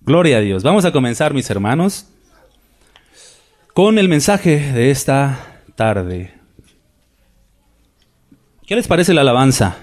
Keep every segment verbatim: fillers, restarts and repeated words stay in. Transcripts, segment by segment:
Gloria a Dios. Vamos a comenzar, mis hermanos, con el mensaje de esta tarde. ¿Qué les parece la alabanza?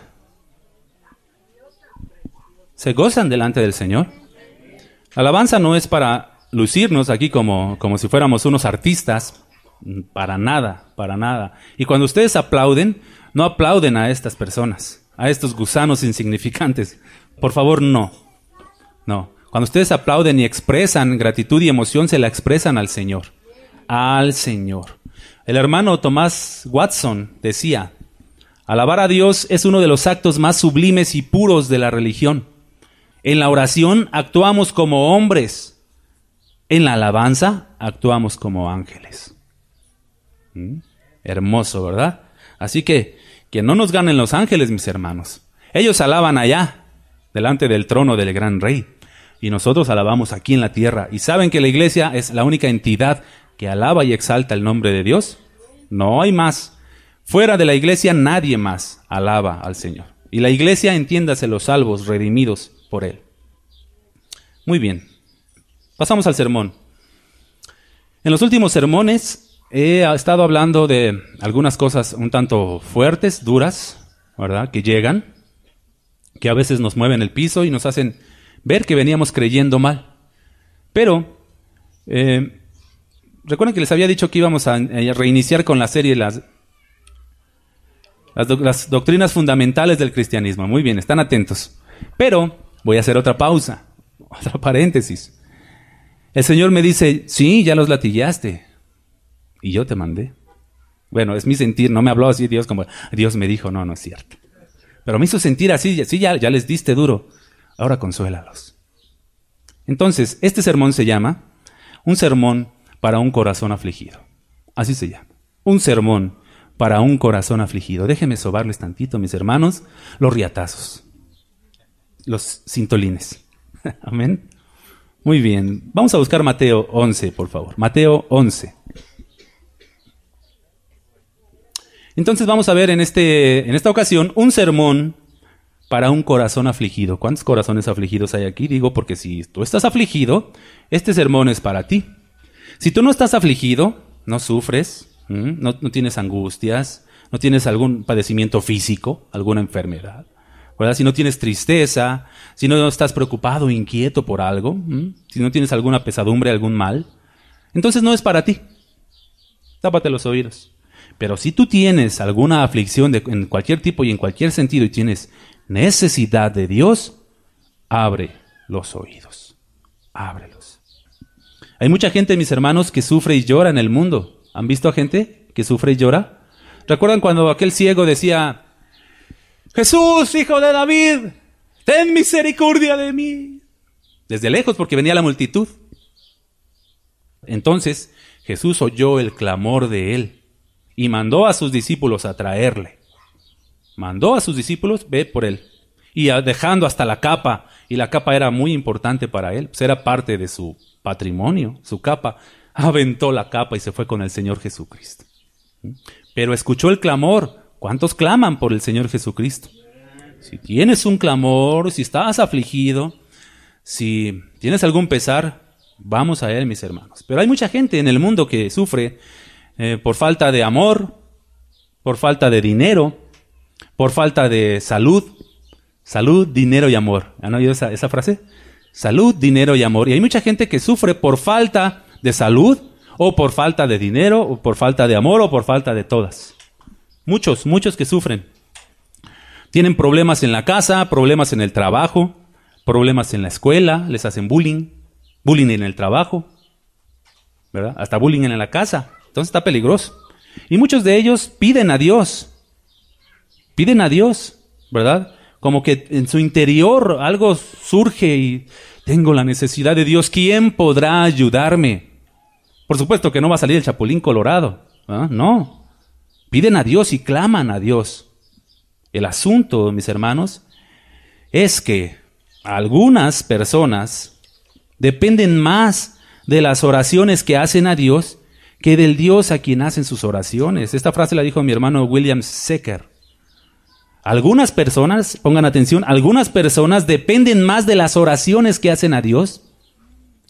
¿Se gozan delante del Señor? La alabanza no es para lucirnos aquí como, como si fuéramos unos artistas. Para nada, para nada. Y cuando ustedes aplauden, no aplauden a estas personas, a estos gusanos insignificantes. Por favor, no. No. Cuando ustedes aplauden y expresan gratitud y emoción, se la expresan al Señor. Al Señor. El hermano Thomas Watson decía: alabar a Dios es uno de los actos más sublimes y puros de la religión. En la oración actuamos como hombres. En la alabanza actuamos como ángeles. ¿Mm? Hermoso, ¿verdad? Así que, que no nos ganen los ángeles, mis hermanos. Ellos alaban allá, delante del trono del gran rey. Y nosotros alabamos aquí en la tierra. ¿Y saben que la iglesia es la única entidad que alaba y exalta el nombre de Dios? No hay más. Fuera de la iglesia nadie más alaba al Señor. Y la iglesia, entiéndase, los salvos, redimidos por Él. Muy bien. Pasamos al sermón. En los últimos sermones he estado hablando de algunas cosas un tanto fuertes, duras, ¿verdad? Que llegan, que a veces nos mueven el piso y nos hacen ver que veníamos creyendo mal. Pero, eh, recuerden que les había dicho que íbamos a, a reiniciar con la serie las, las, do, las doctrinas fundamentales del cristianismo. Muy bien, están atentos. Pero voy a hacer otra pausa, otra paréntesis. El Señor me dice: sí, ya los latillaste. Y yo te mandé. Bueno, es mi sentir, no me habló así Dios como Dios me dijo, no, no es cierto. Pero me hizo sentir así, sí, ya, ya les diste duro, ahora consuélalos. Entonces, este sermón se llama Un sermón para un corazón afligido. Así se llama, un sermón para un corazón afligido. Déjenme sobarles tantito, mis hermanos, los riatazos, los cintolines. Amén. Muy bien, vamos a buscar Mateo once, por favor. Mateo once. Entonces vamos a ver en, este, en esta ocasión un sermón para un corazón afligido. ¿Cuántos corazones afligidos hay aquí? Digo, porque si tú estás afligido, este sermón es para ti. Si tú no estás afligido, no sufres, no, no tienes angustias, no tienes algún padecimiento físico, alguna enfermedad, ¿verdad? Si no tienes tristeza, si no estás preocupado o inquieto por algo, si no tienes alguna pesadumbre, algún mal, entonces no es para ti. Tápate los oídos. Pero si tú tienes alguna aflicción de, en cualquier tipo y en cualquier sentido y tienes necesidad de Dios, abre los oídos. Ábrelos. Hay mucha gente, mis hermanos, que sufre y llora en el mundo. ¿Han visto a gente que sufre y llora? ¿Recuerdan cuando aquel ciego decía: Jesús, hijo de David, ten misericordia de mí? Desde lejos, porque venía la multitud. Entonces Jesús oyó el clamor de él y mandó a sus discípulos a traerle. Mandó a sus discípulos, ve por él. Y dejando hasta la capa, y la capa era muy importante para él, pues era parte de su patrimonio, su capa. Aventó la capa y se fue con el Señor Jesucristo. Pero escuchó el clamor. ¿Cuántos claman por el Señor Jesucristo? Si tienes un clamor, si estás afligido, si tienes algún pesar, vamos a Él, mis hermanos. Pero hay mucha gente en el mundo que sufre Eh, por falta de amor, por falta de dinero, por falta de salud. Salud, dinero y amor. ¿Han oído esa, esa frase? Salud, dinero y amor. Y hay mucha gente que sufre por falta de salud, o por falta de dinero, o por falta de amor, o por falta de todas. Muchos, muchos que sufren. Tienen problemas en la casa, problemas en el trabajo, problemas en la escuela, les hacen bullying, bullying en el trabajo, ¿verdad? Hasta bullying en la casa. Entonces está peligroso. Y muchos de ellos piden a Dios. Piden a Dios, ¿verdad? Como que en su interior algo surge y tengo la necesidad de Dios. ¿Quién podrá ayudarme? Por supuesto que no va a salir el chapulín colorado, ¿eh? No. Piden a Dios y claman a Dios. El asunto, mis hermanos, es que algunas personas dependen más de las oraciones que hacen a Dios que del Dios a quien hacen sus oraciones. Esta frase la dijo mi hermano William Secker. Algunas personas, pongan atención, algunas personas dependen más de las oraciones que hacen a Dios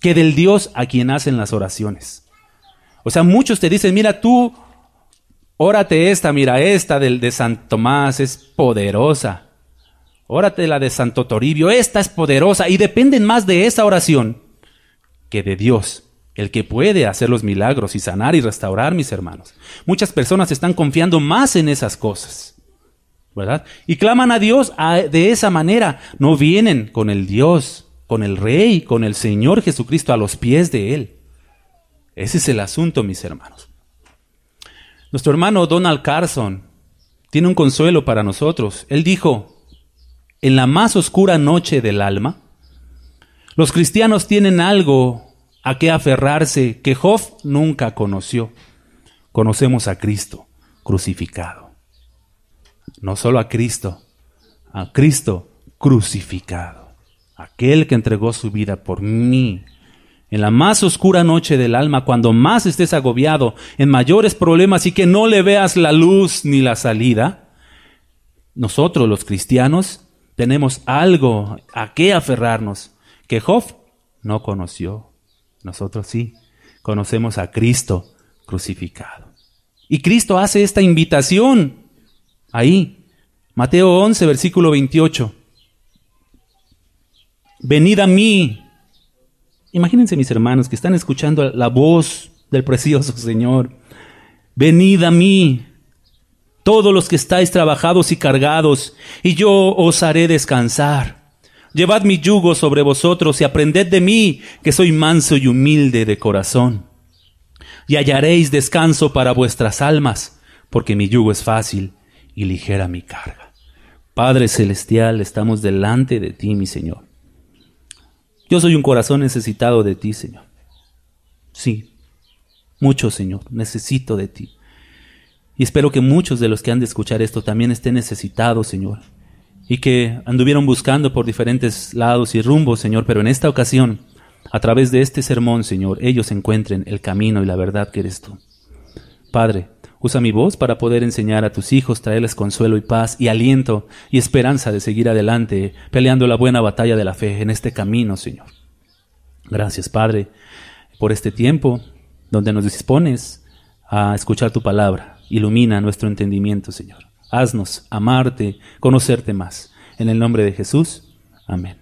que del Dios a quien hacen las oraciones. O sea, muchos te dicen, mira tú, órate esta, mira esta del de San Tomás, es poderosa. Órate la de Santo Toribio, esta es poderosa. Y dependen más de esa oración que de Dios, el que puede hacer los milagros y sanar y restaurar, mis hermanos. Muchas personas están confiando más en esas cosas, ¿verdad? Y claman a Dios a, de esa manera. No vienen con el Dios, con el Rey, con el Señor Jesucristo a los pies de Él. Ese es el asunto, mis hermanos. Nuestro hermano Donald Carson tiene un consuelo para nosotros. Él dijo, en la más oscura noche del alma, los cristianos tienen algo a qué aferrarse que Job nunca conoció. Conocemos a Cristo crucificado. No solo a Cristo, a Cristo crucificado. Aquel que entregó su vida por mí. En la más oscura noche del alma, cuando más estés agobiado, en mayores problemas y que no le veas la luz ni la salida, nosotros los cristianos tenemos algo a qué aferrarnos que Job no conoció. Nosotros sí, conocemos a Cristo crucificado. Y Cristo hace esta invitación ahí, Mateo once, versículo veintiocho. Venid a mí. Imagínense, mis hermanos, que están escuchando la voz del precioso Señor. Venid a mí, todos los que estáis trabajados y cargados, y yo os haré descansar. Llevad mi yugo sobre vosotros y aprended de mí, que soy manso y humilde de corazón. Y hallaréis descanso para vuestras almas, porque mi yugo es fácil y ligera mi carga. Padre celestial, estamos delante de ti, mi Señor. Yo soy un corazón necesitado de ti, Señor. Sí, mucho, Señor, necesito de ti. Y espero que muchos de los que han de escuchar esto también estén necesitados, Señor. Y que anduvieron buscando por diferentes lados y rumbos, Señor, pero en esta ocasión, a través de este sermón, Señor, ellos encuentren el camino y la verdad que eres tú. Padre, usa mi voz para poder enseñar a tus hijos, traerles consuelo y paz y aliento y esperanza de seguir adelante, peleando la buena batalla de la fe en este camino, Señor. Gracias, Padre, por este tiempo donde nos dispones a escuchar tu palabra. Ilumina nuestro entendimiento, Señor. Haznos amarte, conocerte más. En el nombre de Jesús. Amén.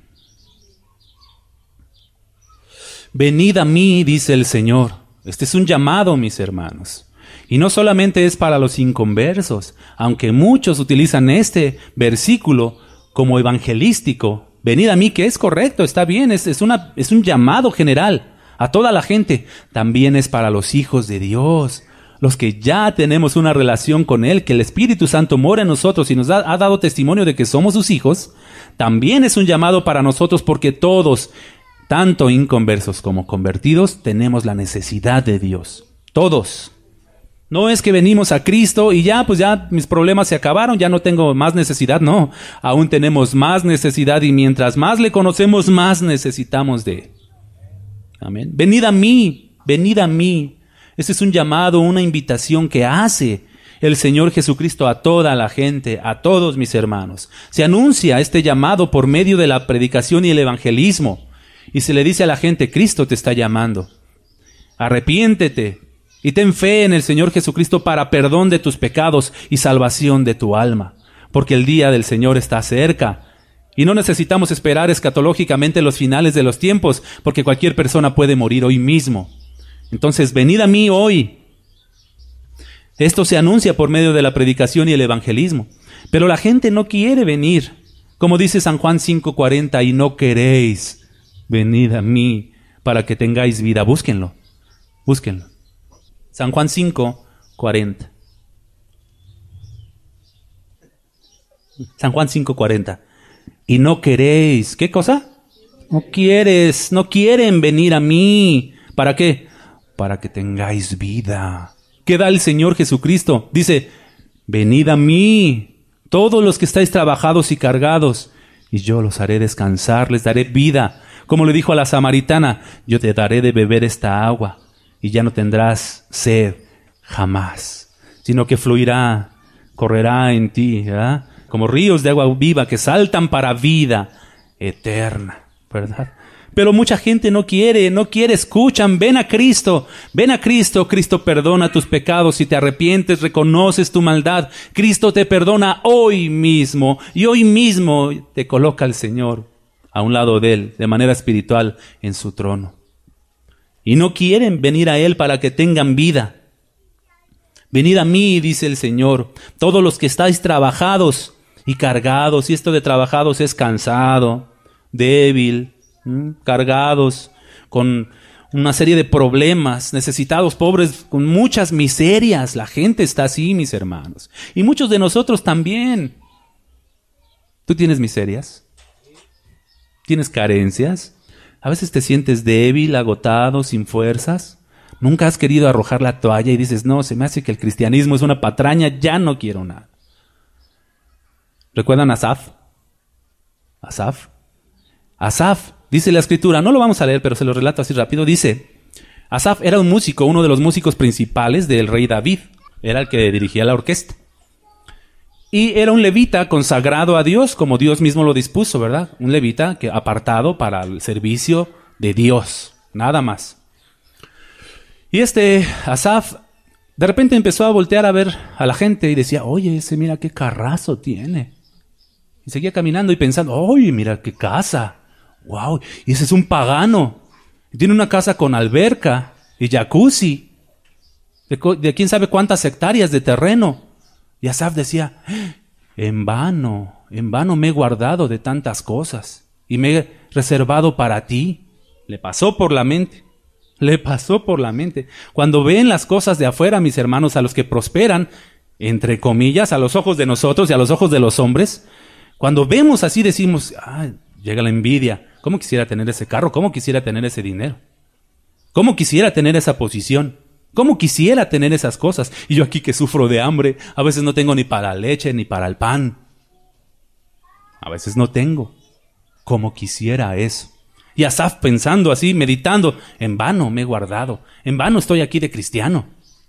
Venid a mí, dice el Señor. Este es un llamado, mis hermanos. Y no solamente es para los inconversos, aunque muchos utilizan este versículo como evangelístico. Venid a mí, que es correcto, está bien, es, es, una, es un llamado general a toda la gente. También es para los hijos de Dios, los que ya tenemos una relación con Él, que el Espíritu Santo mora en nosotros y nos ha, ha dado testimonio de que somos sus hijos. También es un llamado para nosotros porque todos, tanto inconversos como convertidos, tenemos la necesidad de Dios. Todos. No es que venimos a Cristo y ya, pues ya mis problemas se acabaron, ya no tengo más necesidad. No, aún tenemos más necesidad y mientras más le conocemos, más necesitamos de Él. Amén. Venid a mí, venid a mí. Ese es un llamado, una invitación que hace el Señor Jesucristo a toda la gente, a todos mis hermanos. Se anuncia este llamado por medio de la predicación y el evangelismo. Y se le dice a la gente, Cristo te está llamando. Arrepiéntete. Y ten fe en el Señor Jesucristo para perdón de tus pecados y salvación de tu alma, porque el día del Señor está cerca. Y no necesitamos esperar escatológicamente los finales de los tiempos, porque cualquier persona puede morir hoy mismo. Entonces, venid a mí hoy. Esto se anuncia por medio de la predicación y el evangelismo. Pero la gente no quiere venir. Como dice San Juan cinco cuarenta, y no queréis, venid a mí para que tengáis vida. Búsquenlo, búsquenlo. San Juan cinco cuarenta. San Juan cinco cuarenta. Y no queréis, ¿qué cosa? No quieres, no quieren venir a mí. ¿Para qué? Para que tengáis vida. ¿Qué da el Señor Jesucristo? Dice, venid a mí, todos los que estáis trabajados y cargados, y yo los haré descansar, les daré vida. Como le dijo a la samaritana, yo te daré de beber esta agua. Y ya no tendrás sed jamás, sino que fluirá, correrá en ti, ¿verdad? Como ríos de agua viva que saltan para vida eterna, ¿verdad? Pero mucha gente no quiere, no quiere, escuchan, ven a Cristo, ven a Cristo, Cristo perdona tus pecados, si te arrepientes, reconoces tu maldad, Cristo te perdona hoy mismo, y hoy mismo te coloca el Señor a un lado de Él, de manera espiritual, en su trono. Y no quieren venir a Él para que tengan vida. Venid a mí, dice el Señor, todos los que estáis trabajados y cargados, y esto de trabajados es cansado, débil, ¿m? cargados con una serie de problemas, necesitados, pobres, con muchas miserias. La gente está así, mis hermanos. Y muchos de nosotros también. ¿Tú tienes miserias? ¿Tienes carencias? A veces te sientes débil, agotado, sin fuerzas. Nunca has querido arrojar la toalla y dices, no, se me hace que el cristianismo es una patraña, ya no quiero nada. ¿Recuerdan a Asaf? Asaf. Asaf, dice la Escritura, no lo vamos a leer, pero se lo relato así rápido, dice, Asaf era un músico, uno de los músicos principales del rey David, era el que dirigía la orquesta. Y era un levita consagrado a Dios, como Dios mismo lo dispuso, ¿verdad? Un levita que apartado para el servicio de Dios, nada más. Y este Asaf de repente empezó a voltear a ver a la gente y decía, oye, ese mira qué carrazo tiene. Y seguía caminando y pensando, oye, mira qué casa. Wow, y ese es un pagano. Y tiene una casa con alberca y jacuzzi. De, de quién sabe cuántas hectáreas de terreno. Y Asaf decía, en vano, en vano me he guardado de tantas cosas y me he reservado para ti. Le pasó por la mente. Le pasó por la mente. Cuando ven las cosas de afuera, mis hermanos, a los que prosperan, entre comillas, a los ojos de nosotros y a los ojos de los hombres, cuando vemos así decimos, ah, llega la envidia. ¿Cómo quisiera tener ese carro? ¿Cómo quisiera tener ese dinero? ¿Cómo quisiera tener esa posición? ¿Cómo quisiera tener esas cosas? Y yo aquí que sufro de hambre, a veces no tengo ni para la leche ni para el pan. A veces no tengo. ¿Cómo quisiera eso? Y Asaf pensando así, meditando, en vano me he guardado, en vano estoy aquí de cristiano.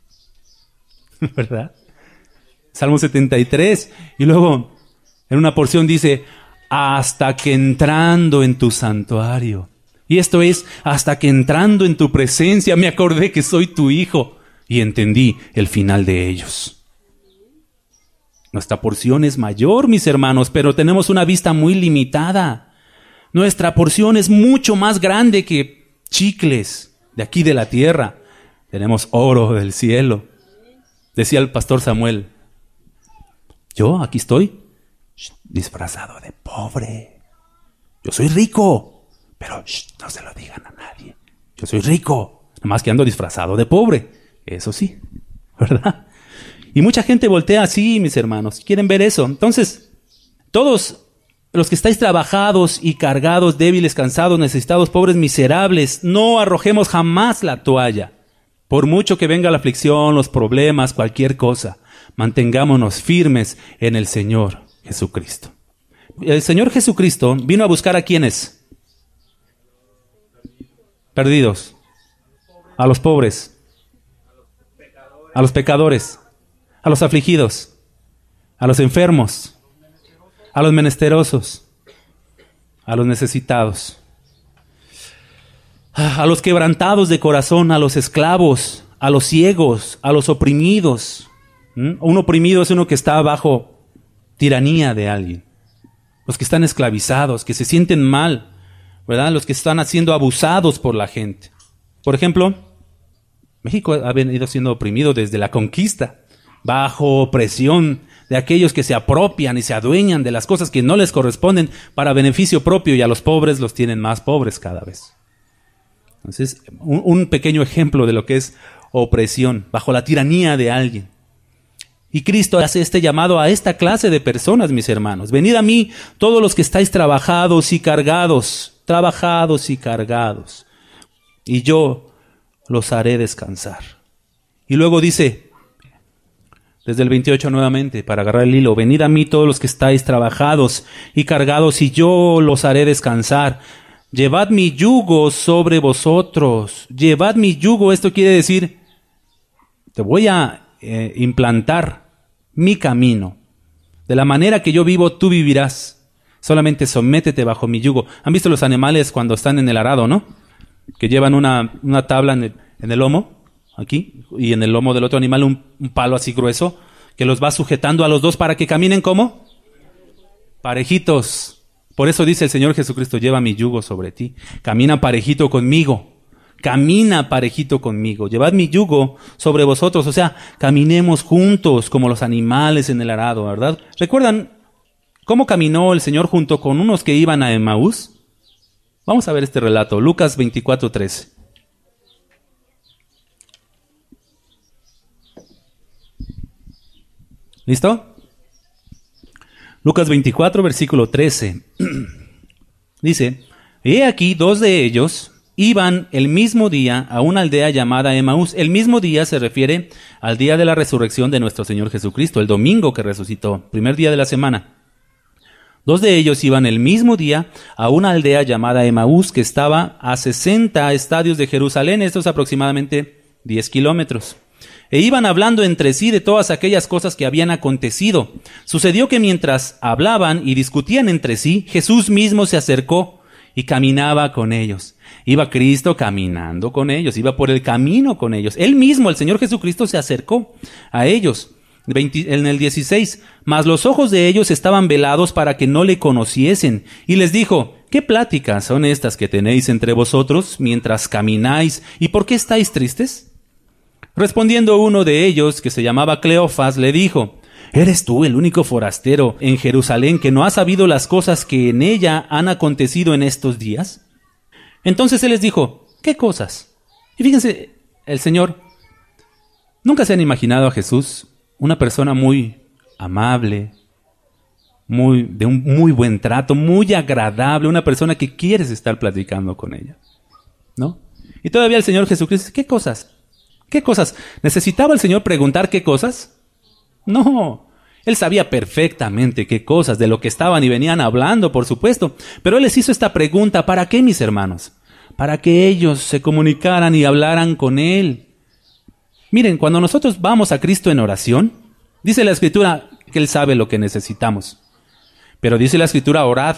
¿Verdad? Salmo setenta y tres, y luego en una porción dice, hasta que entrando en tu santuario. Y esto es, hasta que entrando en tu presencia me acordé que soy tu hijo y entendí el final de ellos. Nuestra porción es mayor, mis hermanos, pero tenemos una vista muy limitada. Nuestra porción es mucho más grande que chicles de aquí de la tierra. Tenemos oro del cielo. Decía el pastor Samuel, yo aquí estoy disfrazado de pobre. Yo soy rico, pero shh, no se lo digan a nadie. Yo soy rico, nomás que ando disfrazado de pobre. Eso sí, ¿verdad? Y mucha gente voltea así, mis hermanos. ¿Quieren ver eso? Entonces, todos los que estáis trabajados y cargados, débiles, cansados, necesitados, pobres, miserables, no arrojemos jamás la toalla. Por mucho que venga la aflicción, los problemas, cualquier cosa, mantengámonos firmes en el Señor Jesucristo. El Señor Jesucristo vino a buscar a ¿quiénes? Perdidos. A los pobres. A los pecadores. A los afligidos. A los enfermos. A los menesterosos, a los necesitados, a los quebrantados de corazón, a los esclavos, a los ciegos, a los oprimidos. ¿Mm? Un oprimido es uno que está bajo tiranía de alguien. Los que están esclavizados, que se sienten mal, ¿verdad? Los que están siendo abusados por la gente. Por ejemplo, México ha venido siendo oprimido desde la conquista, bajo opresión de aquellos que se apropian y se adueñan de las cosas que no les corresponden para beneficio propio, y a los pobres los tienen más pobres cada vez. Entonces, un, un pequeño ejemplo de lo que es opresión, bajo la tiranía de alguien. Y Cristo hace este llamado a esta clase de personas, mis hermanos. Venid a mí todos los que estáis trabajados y cargados, trabajados y cargados, y yo los haré descansar. Y luego dice, desde el veintiocho nuevamente, para agarrar el hilo, venid a mí todos los que estáis trabajados y cargados, y yo los haré descansar. Llevad mi yugo sobre vosotros. Llevad mi yugo, esto quiere decir, te voy a eh, implantar mi camino. De la manera que yo vivo, tú vivirás. Solamente sométete bajo mi yugo. ¿Han visto los animales cuando están en el arado, no? Que llevan una, una tabla en el, en el lomo, aquí, y en el lomo del otro animal un, un palo así grueso, que los va sujetando a los dos para que caminen ¿cómo? Parejitos. Por eso dice el Señor Jesucristo, lleva mi yugo sobre ti. Camina parejito conmigo. Camina parejito conmigo. Llevad mi yugo sobre vosotros. O sea, caminemos juntos como los animales en el arado, ¿verdad? ¿Recuerdan cómo caminó el Señor junto con unos que iban a Emaús? Vamos a ver este relato. Lucas veinticuatro, trece. ¿Listo? Lucas veinticuatro, versículo trece. Dice, he aquí dos de ellos iban el mismo día a una aldea llamada Emaús. El mismo día se refiere al día de la resurrección de nuestro Señor Jesucristo, el domingo que resucitó, primer día de la semana. Dos de ellos iban el mismo día a una aldea llamada Emaús, que estaba a sesenta estadios de Jerusalén, esto es aproximadamente diez kilómetros. E iban hablando entre sí de todas aquellas cosas que habían acontecido. Sucedió que mientras hablaban y discutían entre sí, Jesús mismo se acercó y caminaba con ellos. Iba Cristo caminando con ellos, iba por el camino con ellos. Él mismo, el Señor Jesucristo, se acercó a ellos. En el dieciséis, mas los ojos de ellos estaban velados para que no le conociesen. Y les dijo, ¿qué pláticas son estas que tenéis entre vosotros mientras camináis? ¿Y por qué estáis tristes? Respondiendo uno de ellos, que se llamaba Cleofas, le dijo, ¿eres tú el único forastero en Jerusalén que no ha sabido las cosas que en ella han acontecido en estos días? Entonces él les dijo, ¿qué cosas? Y fíjense, el Señor, ¿nunca se han imaginado a Jesús una persona muy amable, muy, de un muy buen trato, muy agradable, una persona que quieres estar platicando con ella? ¿No? Y todavía el Señor Jesucristo, ¿qué cosas? ¿Qué cosas? ¿Necesitaba el Señor preguntar qué cosas? No, Él sabía perfectamente qué cosas, de lo que estaban y venían hablando, por supuesto. Pero Él les hizo esta pregunta, ¿para qué, mis hermanos? Para que ellos se comunicaran y hablaran con Él. Miren, cuando nosotros vamos a Cristo en oración, dice la Escritura que Él sabe lo que necesitamos. Pero dice la Escritura, orad,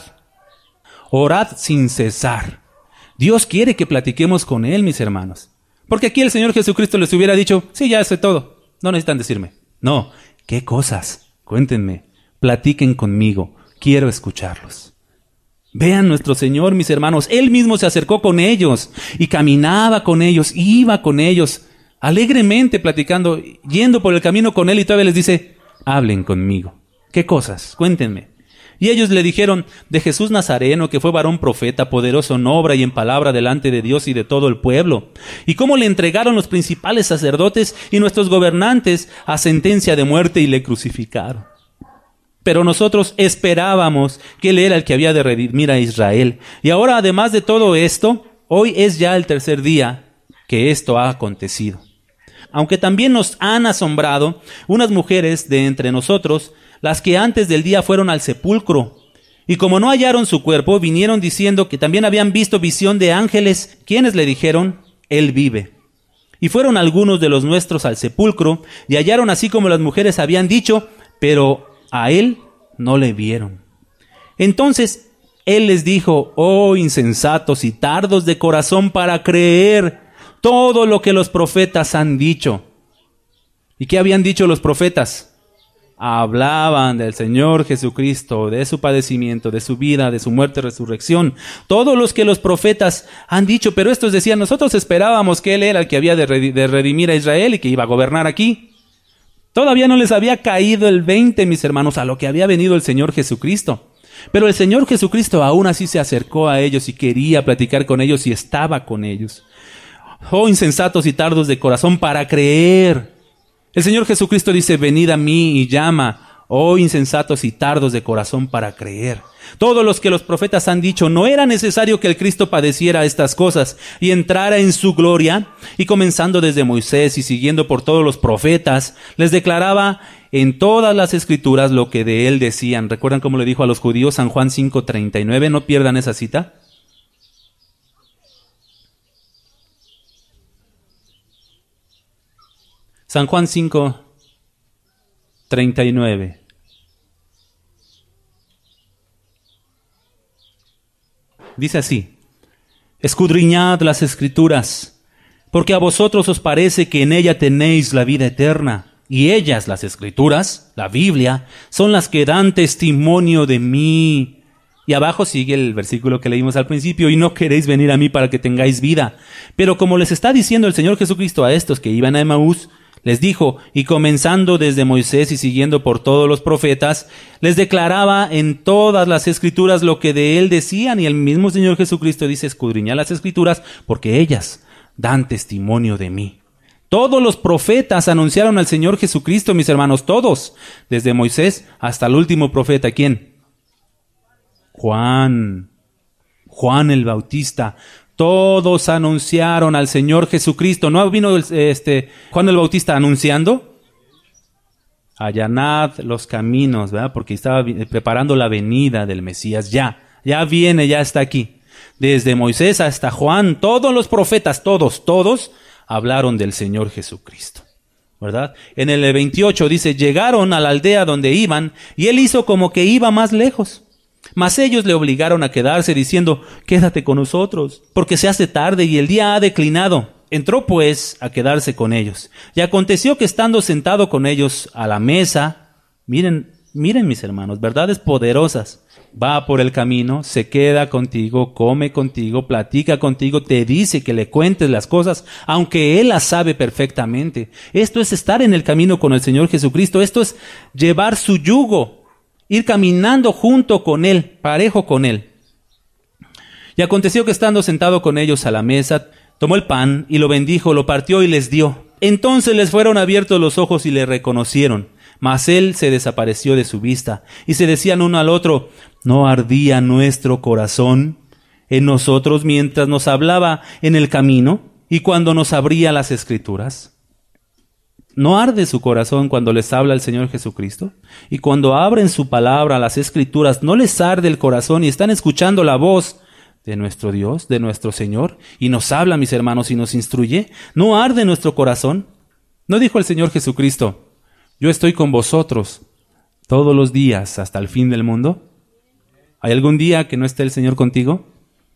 orad sin cesar. Dios quiere que platiquemos con Él, mis hermanos. Porque aquí el Señor Jesucristo les hubiera dicho, sí, ya sé todo, no necesitan decirme. No, ¿qué cosas? Cuéntenme, platiquen conmigo, quiero escucharlos. Vean nuestro Señor, mis hermanos, Él mismo se acercó con ellos y caminaba con ellos, iba con ellos, alegremente platicando, yendo por el camino con Él y todavía les dice, hablen conmigo. ¿Qué cosas? Cuéntenme. Y ellos le dijeron, de Jesús Nazareno, que fue varón profeta, poderoso en obra y en palabra delante de Dios y de todo el pueblo, y cómo le entregaron los principales sacerdotes y nuestros gobernantes a sentencia de muerte y le crucificaron. Pero nosotros esperábamos que Él era el que había de redimir a Israel. Y ahora, además de todo esto, hoy es ya el tercer día que esto ha acontecido. Aunque también nos han asombrado unas mujeres de entre nosotros, las que antes del día fueron al sepulcro, y como no hallaron su cuerpo, vinieron diciendo que también habían visto visión de ángeles, quienes le dijeron, Él vive. Y fueron algunos de los nuestros al sepulcro, y hallaron así como las mujeres habían dicho, pero a Él no le vieron. Entonces Él les dijo, oh insensatos y tardos de corazón para creer todo lo que los profetas han dicho. ¿Y qué habían dicho los profetas? Hablaban del Señor Jesucristo, de su padecimiento, de su vida, de su muerte y resurrección. Todos los que los profetas han dicho, pero estos decían, nosotros esperábamos que Él era el que había de redimir a Israel y que iba a gobernar aquí. Todavía no les había caído el veinte, mis hermanos, a lo que había venido el Señor Jesucristo. Pero el Señor Jesucristo aún así se acercó a ellos y quería platicar con ellos y estaba con ellos. Oh insensatos y tardos de corazón para creer. El Señor Jesucristo dice, venid a mí y llama, oh insensatos y tardos de corazón para creer. Todos los que los profetas han dicho, no era necesario que el Cristo padeciera estas cosas y entrara en su gloria. Y comenzando desde Moisés y siguiendo por todos los profetas, les declaraba en todas las escrituras lo que de él decían. ¿Recuerdan cómo le dijo a los judíos San Juan cinco treinta y nueve? No pierdan esa cita. San Juan cinco treinta y nueve. Dice así: escudriñad las Escrituras, porque a vosotros os parece que en ella tenéis la vida eterna, y ellas, las Escrituras, la Biblia, son las que dan testimonio de mí. Y abajo sigue el versículo que leímos al principio: y no queréis venir a mí para que tengáis vida. Pero como les está diciendo el Señor Jesucristo a estos que iban a Emaús, les dijo, y comenzando desde Moisés y siguiendo por todos los profetas, les declaraba en todas las Escrituras lo que de él decían. Y el mismo Señor Jesucristo dice: escudriñad las Escrituras, porque ellas dan testimonio de mí. Todos los profetas anunciaron al Señor Jesucristo, mis hermanos, todos, desde Moisés hasta el último profeta. ¿Quién? Juan. Juan el Bautista. Todos anunciaron al Señor Jesucristo. ¿No vino este Juan el Bautista anunciando? Allanad los caminos, ¿verdad? Porque estaba preparando la venida del Mesías. Ya, ya viene, ya está aquí. Desde Moisés hasta Juan, todos los profetas, todos, todos hablaron del Señor Jesucristo, ¿verdad? En el veintiocho dice: llegaron a la aldea donde iban, y él hizo como que iba más lejos. Mas ellos le obligaron a quedarse, diciendo: quédate con nosotros, porque se hace tarde y el día ha declinado. Entró pues a quedarse con ellos. Y aconteció que estando sentado con ellos a la mesa, miren, miren mis hermanos, verdades poderosas, va por el camino, se queda contigo, come contigo, platica contigo, te dice que le cuentes las cosas, aunque él las sabe perfectamente. Esto es estar en el camino con el Señor Jesucristo. Esto es llevar su yugo, ir caminando junto con él, parejo con él. Y aconteció que estando sentado con ellos a la mesa, tomó el pan y lo bendijo, lo partió y les dio. Entonces les fueron abiertos los ojos y le reconocieron. Mas él se desapareció de su vista. Y se decían uno al otro: ¿no ardía nuestro corazón en nosotros mientras nos hablaba en el camino y cuando nos abría las Escrituras? ¿No arde su corazón cuando les habla el Señor Jesucristo? Y cuando abren su palabra, las Escrituras, ¿no les arde el corazón y están escuchando la voz de nuestro Dios, de nuestro Señor? Y nos habla, mis hermanos, y nos instruye. ¿No arde nuestro corazón? ¿No dijo el Señor Jesucristo: yo estoy con vosotros todos los días hasta el fin del mundo? ¿Hay algún día que no esté el Señor contigo?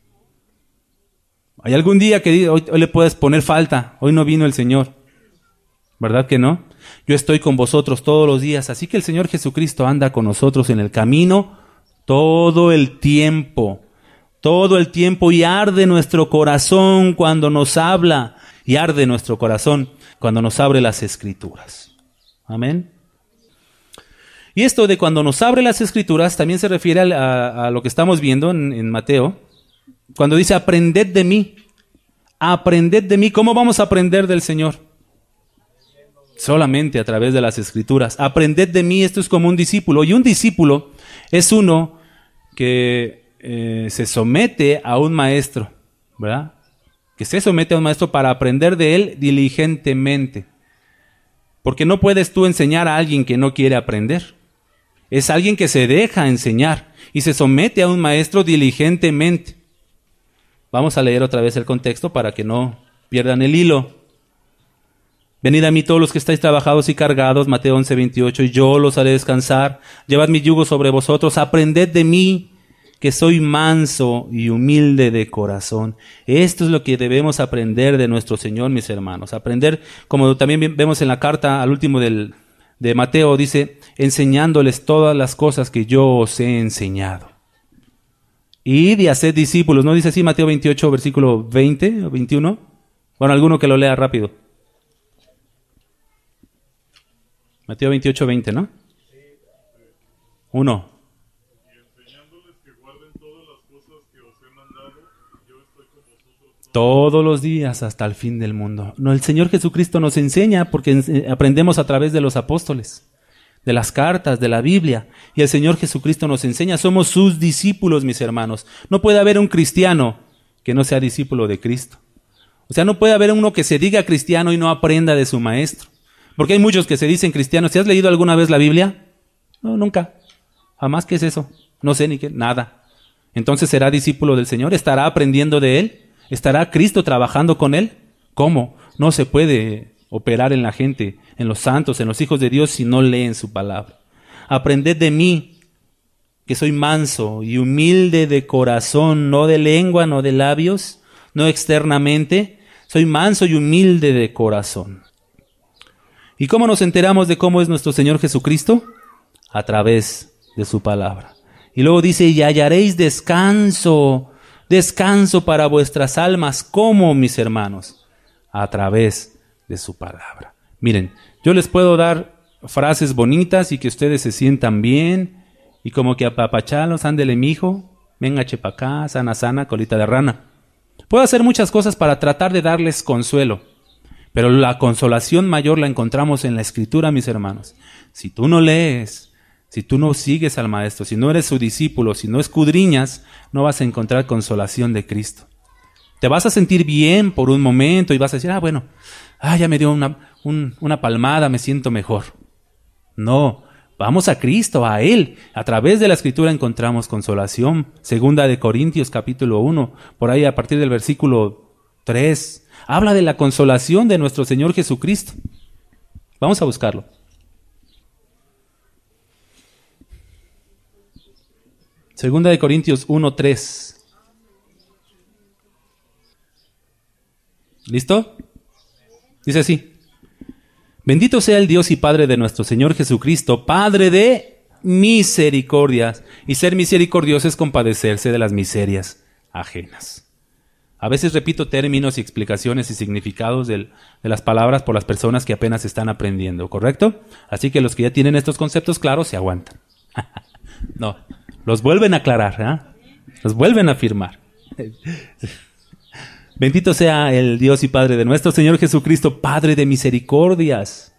¿Hay algún día que hoy, hoy le puedes poner falta? Hoy no vino el Señor. ¿Verdad que no? Yo estoy con vosotros todos los días. Así que el Señor Jesucristo anda con nosotros en el camino todo el tiempo. Todo el tiempo. Y arde nuestro corazón cuando nos habla. Y arde nuestro corazón cuando nos abre las Escrituras. Amén. Y esto de cuando nos abre las Escrituras también se refiere a, a, a lo que estamos viendo en, en Mateo. Cuando dice: aprended de mí. Aprended de mí. ¿Cómo vamos a aprender del Señor? Solamente a través de las Escrituras. Aprended de mí. Esto es como un discípulo. Y un discípulo es uno que eh, se somete a un maestro, ¿verdad? Que se somete a un maestro para aprender de él diligentemente. Porque no puedes tú enseñar a alguien que no quiere aprender. Es alguien que se deja enseñar y se somete a un maestro diligentemente. Vamos a leer otra vez el contexto para que no pierdan el hilo. Venid a mí todos los que estáis trabajados y cargados, Mateo once, veintiocho, y yo los haré descansar. Llevad mi yugo sobre vosotros, aprended de mí, que soy manso y humilde de corazón. Esto es lo que debemos aprender de nuestro Señor, mis hermanos. Aprender, como también vemos en la carta al último del, de Mateo, dice: enseñándoles todas las cosas que yo os he enseñado. Id y haced discípulos. ¿No dice así Mateo veintiocho, versículo veinte o veintiuno? Bueno, alguno que lo lea rápido. Mateo veintiocho, veinte, ¿no? Uno. Todos los días hasta el fin del mundo. No, el Señor Jesucristo nos enseña porque aprendemos a través de los apóstoles, de las cartas, de la Biblia. Y el Señor Jesucristo nos enseña. Somos sus discípulos, mis hermanos. No puede haber un cristiano que no sea discípulo de Cristo. O sea, no puede haber uno que se diga cristiano y no aprenda de su maestro. Porque hay muchos que se dicen cristianos. ¿Te has leído alguna vez la Biblia? No, nunca. Jamás. ¿Qué es eso? No sé ni qué. Nada. Entonces, ¿será discípulo del Señor? ¿Estará aprendiendo de Él? ¿Estará Cristo trabajando con Él? ¿Cómo? No se puede operar en la gente, en los santos, en los hijos de Dios, si no leen su palabra. Aprended de mí, que soy manso y humilde de corazón, no de lengua, no de labios, no externamente. Soy manso y humilde de corazón. ¿Y cómo nos enteramos de cómo es nuestro Señor Jesucristo? A través de su palabra. Y luego dice, y hallaréis descanso, descanso para vuestras almas. ¿Cómo, mis hermanos? A través de su palabra. Miren, yo les puedo dar frases bonitas y que ustedes se sientan bien y como que apapachalos, ándele mijo, venga chepa acá, sana sana, colita de rana. Puedo hacer muchas cosas para tratar de darles consuelo, pero la consolación mayor la encontramos en la Escritura, mis hermanos. Si tú no lees, si tú no sigues al Maestro, si no eres su discípulo, si no escudriñas, no vas a encontrar consolación de Cristo. Te vas a sentir bien por un momento y vas a decir, ah, bueno, ah, ya me dio una, un, una palmada, me siento mejor. No, vamos a Cristo, a Él. A través de la Escritura encontramos consolación. Segunda de Corintios, capítulo uno, por ahí a partir del versículo tres, habla de la consolación de nuestro Señor Jesucristo. Vamos a buscarlo. Segunda de Corintios uno, tres. ¿Listo? Dice así. Bendito sea el Dios y Padre de nuestro Señor Jesucristo, Padre de misericordias. Y ser misericordioso es compadecerse de las miserias ajenas. A veces repito términos y explicaciones y significados del, de las palabras por las personas que apenas están aprendiendo, ¿correcto? Así que los que ya tienen estos conceptos claros se aguantan. No, los vuelven a aclarar, ¿eh? Los vuelven a afirmar. Bendito sea el Dios y Padre de nuestro Señor Jesucristo, Padre de misericordias.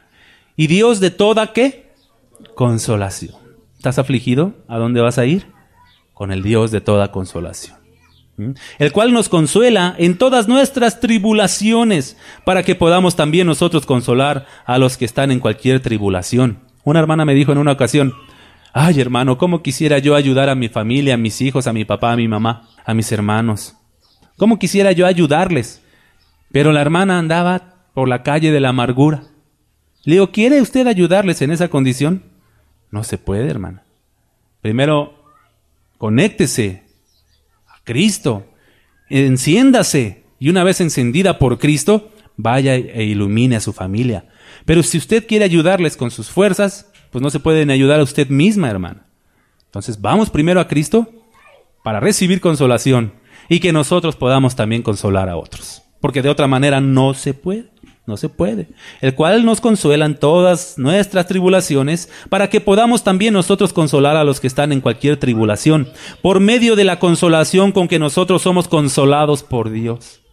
Y Dios de toda, ¿qué? Consolación. ¿Estás afligido? ¿A dónde vas a ir? Con el Dios de toda consolación. ¿Mm? El cual nos consuela en todas nuestras tribulaciones, para que podamos también nosotros consolar a los que están en cualquier tribulación. Una hermana me dijo en una ocasión, ay hermano, ¿cómo quisiera yo ayudar a mi familia, a mis hijos, a mi papá, a mi mamá, a mis hermanos? ¿Cómo quisiera yo ayudarles? Pero la hermana andaba por la calle de la amargura. Le digo, ¿quiere usted ayudarles en esa condición? No se puede, hermana. Primero, conéctese a Cristo, enciéndase, y una vez encendida por Cristo, vaya e ilumine a su familia. Pero si usted quiere ayudarles con sus fuerzas, pues no se pueden ayudar a usted misma, hermana. Entonces, vamos primero a Cristo para recibir consolación. Y que nosotros podamos también consolar a otros. Porque de otra manera no se puede, no se puede. El cual nos consuela en todas nuestras tribulaciones, para que podamos también nosotros consolar a los que están en cualquier tribulación, por medio de la consolación con que nosotros somos consolados por Dios.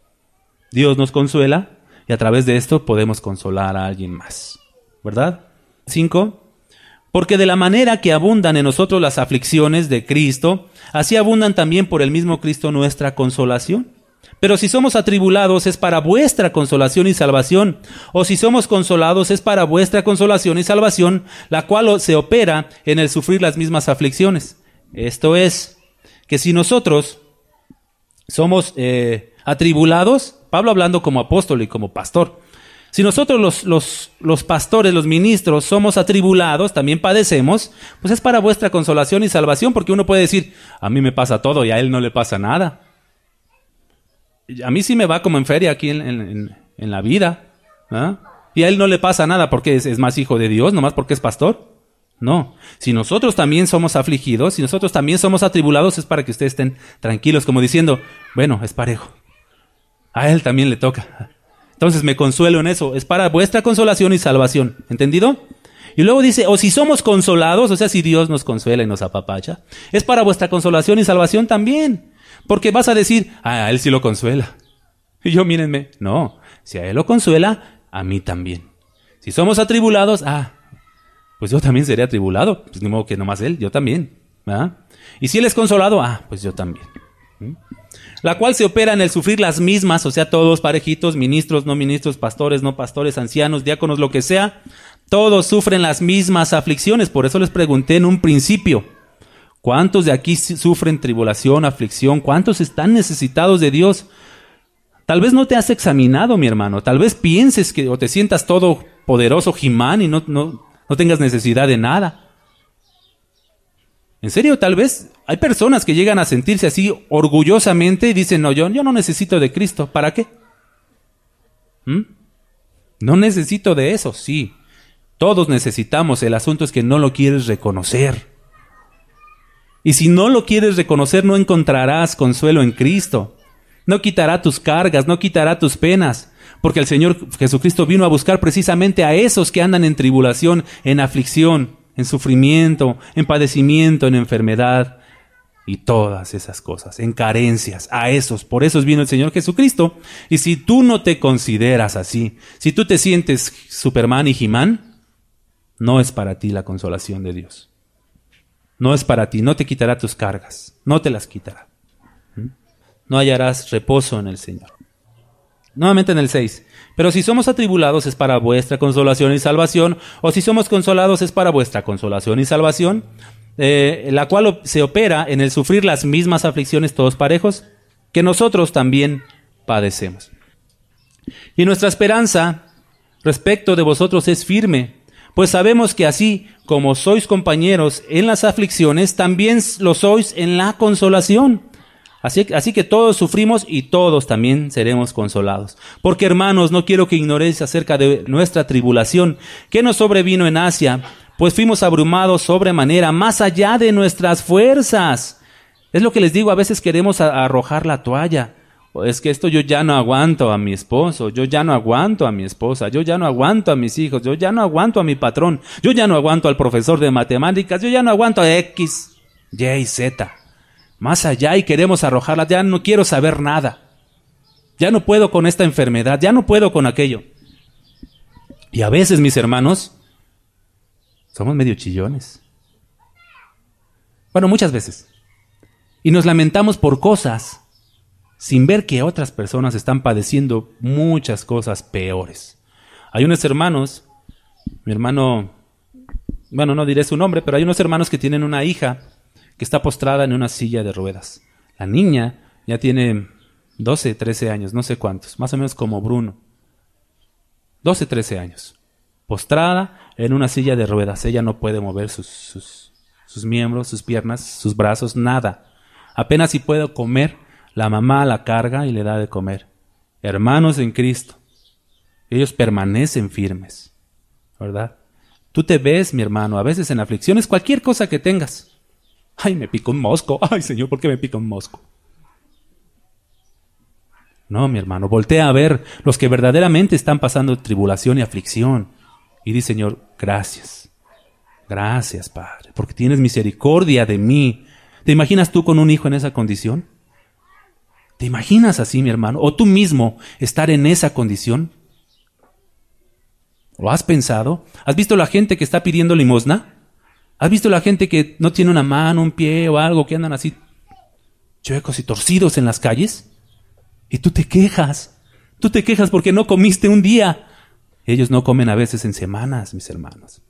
Dios nos consuela y a través de esto podemos consolar a alguien más. ¿Verdad? Cinco. Porque de la manera que abundan en nosotros las aflicciones de Cristo, así abundan también por el mismo Cristo nuestra consolación. Pero si somos atribulados es para vuestra consolación y salvación, o si somos consolados es para vuestra consolación y salvación, la cual se opera en el sufrir las mismas aflicciones. Esto es, que si nosotros somos eh, atribulados, Pablo hablando como apóstol y como pastor, si nosotros los, los, los pastores, los ministros, somos atribulados, también padecemos, pues es para vuestra consolación y salvación, porque uno puede decir, a mí me pasa todo y a él no le pasa nada. A mí sí me va como en feria aquí en, en, en la vida, ¿eh? Y a él no le pasa nada porque es, es más hijo de Dios, nomás porque es pastor. No, si nosotros también somos afligidos, si nosotros también somos atribulados, es para que ustedes estén tranquilos, como diciendo, bueno, es parejo, a él también le toca. Entonces me consuelo en eso, es para vuestra consolación y salvación, ¿entendido? Y luego dice, o si somos consolados, o sea, si Dios nos consuela y nos apapacha, es para vuestra consolación y salvación también. Porque vas a decir, ah, a él sí lo consuela. Y yo, mírenme, no, si a él lo consuela, a mí también. Si somos atribulados, ah, pues yo también seré atribulado, pues ni modo que nomás él, yo también, ¿verdad? Y si él es consolado, ah, pues yo también. ¿Mm? La cual se opera en el sufrir las mismas, o sea, todos parejitos, ministros, no ministros, pastores, no pastores, ancianos, diáconos, lo que sea, todos sufren las mismas aflicciones. Por eso les pregunté en un principio, ¿cuántos de aquí sufren tribulación, aflicción? ¿Cuántos están necesitados de Dios? Tal vez no te has examinado, mi hermano, tal vez pienses que o te sientas todo poderoso, Jimán, y no, no, no tengas necesidad de nada. En serio, tal vez hay personas que llegan a sentirse así orgullosamente y dicen, no, yo, yo no necesito de Cristo. ¿Para qué? ¿Mm? No necesito de eso, sí. Todos necesitamos, el asunto es que no lo quieres reconocer. Y si no lo quieres reconocer, no encontrarás consuelo en Cristo. No quitará tus cargas, no quitará tus penas. Porque el Señor Jesucristo vino a buscar precisamente a esos que andan en tribulación, en aflicción, en sufrimiento, en padecimiento, en enfermedad y todas esas cosas, en carencias, a esos. Por eso vino el Señor Jesucristo. Y si tú no te consideras así, si tú te sientes Superman y He-Man, no es para ti la consolación de Dios. No es para ti, no te quitará tus cargas, no te las quitará. No hallarás reposo en el Señor. Nuevamente en el seis. Pero si somos atribulados es para vuestra consolación y salvación, o si somos consolados es para vuestra consolación y salvación, eh, la cual se opera en el sufrir las mismas aflicciones todos parejos, que nosotros también padecemos. Y nuestra esperanza respecto de vosotros es firme, pues sabemos que así como sois compañeros en las aflicciones, también lo sois en la consolación. Así, así que todos sufrimos y todos también seremos consolados. Porque, hermanos, no quiero que ignoréis acerca de nuestra tribulación, que nos sobrevino en Asia, pues fuimos abrumados sobremanera, más allá de nuestras fuerzas. Es lo que les digo, a veces queremos a, a arrojar la toalla. Es que esto yo ya no aguanto a mi esposo, yo ya no aguanto a mi esposa, yo ya no aguanto a mis hijos, yo ya no aguanto a mi patrón, yo ya no aguanto al profesor de matemáticas, yo ya no aguanto a X, Y y Z. Más allá y queremos arrojarla, ya no quiero saber nada. Ya no puedo con esta enfermedad, ya no puedo con aquello. Y a veces, mis hermanos, somos medio chillones. Bueno, muchas veces. Y nos lamentamos por cosas sin ver que otras personas están padeciendo muchas cosas peores. Hay unos hermanos, mi hermano, bueno, no diré su nombre, pero hay unos hermanos que tienen una hija que está postrada en una silla de ruedas. La niña ya tiene doce, trece años, no sé cuántos, más o menos como Bruno. doce, trece años. Postrada en una silla de ruedas. Ella no puede mover sus, sus, sus miembros, sus piernas, sus brazos, nada. Apenas si puede comer, la mamá la carga y le da de comer. Hermanos en Cristo, ellos permanecen firmes, ¿verdad? Tú te ves, mi hermano, a veces en aflicciones, cualquier cosa que tengas. Ay, me pica un mosco. Ay, Señor, ¿por qué me pica un mosco? No, mi hermano, voltea a ver los que verdaderamente están pasando tribulación y aflicción. Y di, Señor, gracias. Gracias, Padre, porque tienes misericordia de mí. ¿Te imaginas tú con un hijo en esa condición? ¿Te imaginas así, mi hermano? ¿O tú mismo estar en esa condición? ¿Lo has pensado? ¿Has visto la gente que está pidiendo limosna? ¿Has visto la gente que no tiene una mano, un pie o algo, que andan así chuecos y torcidos en las calles? Y tú te quejas. Tú te quejas porque no comiste un día. Ellos no comen a veces en semanas, mis hermanos.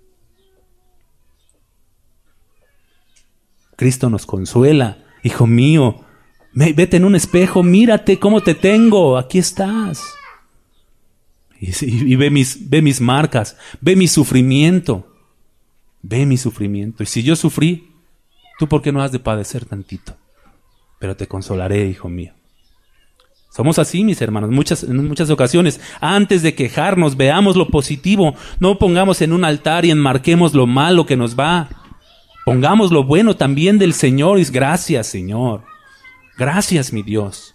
Cristo nos consuela. Hijo mío, vete en un espejo, mírate cómo te tengo. Aquí estás. Y, y, y ve mis, ve mis marcas, ve mi sufrimiento. Ve mi sufrimiento. Y si yo sufrí, ¿tú por qué no has de padecer tantito? Pero te consolaré, hijo mío. Somos así, mis hermanos, muchas, en muchas ocasiones. Antes de quejarnos, veamos lo positivo. No pongamos en un altar y enmarquemos lo malo que nos va. Pongamos lo bueno también del Señor. Y gracias, Señor. Gracias, mi Dios.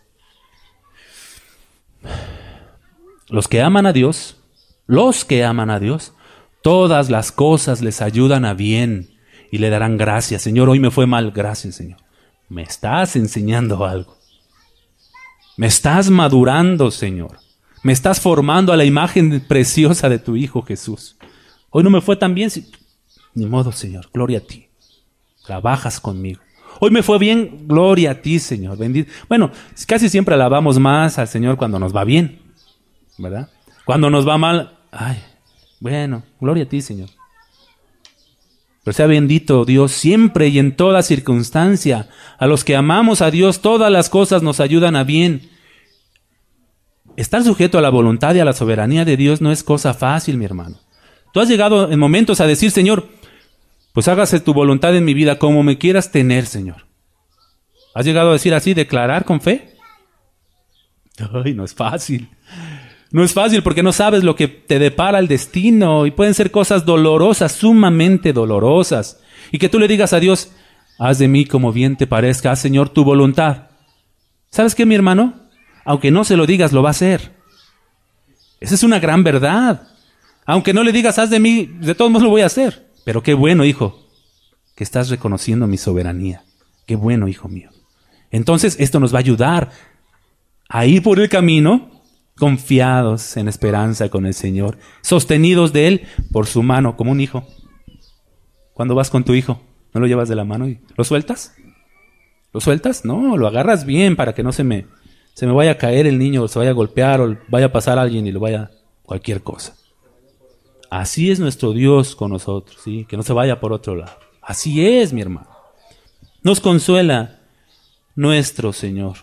Los que aman a Dios, los que aman a Dios, todas las cosas les ayudan a bien y le darán gracias. Señor, hoy me fue mal. Gracias, Señor. Me estás enseñando algo. Me estás madurando, Señor. Me estás formando a la imagen preciosa de tu Hijo Jesús. Hoy no me fue tan bien. Si... Ni modo, Señor. Gloria a ti. Trabajas conmigo. Hoy me fue bien. Gloria a ti, Señor. Bendito. Bueno, casi siempre alabamos más al Señor cuando nos va bien, ¿verdad? Cuando nos va mal, ay, bueno, gloria a ti, Señor. Pero sea bendito Dios siempre y en toda circunstancia. A los que amamos a Dios, todas las cosas nos ayudan a bien. Estar sujeto a la voluntad y a la soberanía de Dios no es cosa fácil, mi hermano. Tú has llegado en momentos a decir, Señor, Pues hágase tu voluntad en mi vida como me quieras tener, Señor. ¿Has llegado a decir así, declarar con fe? Ay, no es fácil. No es fácil porque no sabes lo que te depara el destino y pueden ser cosas dolorosas, sumamente dolorosas. Y que tú le digas a Dios, haz de mí como bien te parezca, haz, Señor, tu voluntad. ¿Sabes qué, mi hermano? Aunque no se lo digas, lo va a hacer. Esa es una gran verdad. Aunque no le digas, haz de mí, de todos modos lo voy a hacer. Pero qué bueno, hijo, que estás reconociendo mi soberanía. Qué bueno, hijo mío. Entonces, esto nos va a ayudar a ir por el camino confiados en esperanza con el Señor, sostenidos de Él por su mano, como un hijo. Cuando vas con tu hijo, ¿no lo llevas de la mano y lo sueltas? ¿Lo sueltas? No, lo agarras bien para que no se me, se me vaya a caer el niño, o se vaya a golpear, o vaya a pasar alguien y lo vaya cualquier cosa. Así es nuestro Dios con nosotros, ¿sí? Que no se vaya por otro lado. Así es, mi hermano. Nos consuela nuestro Señor.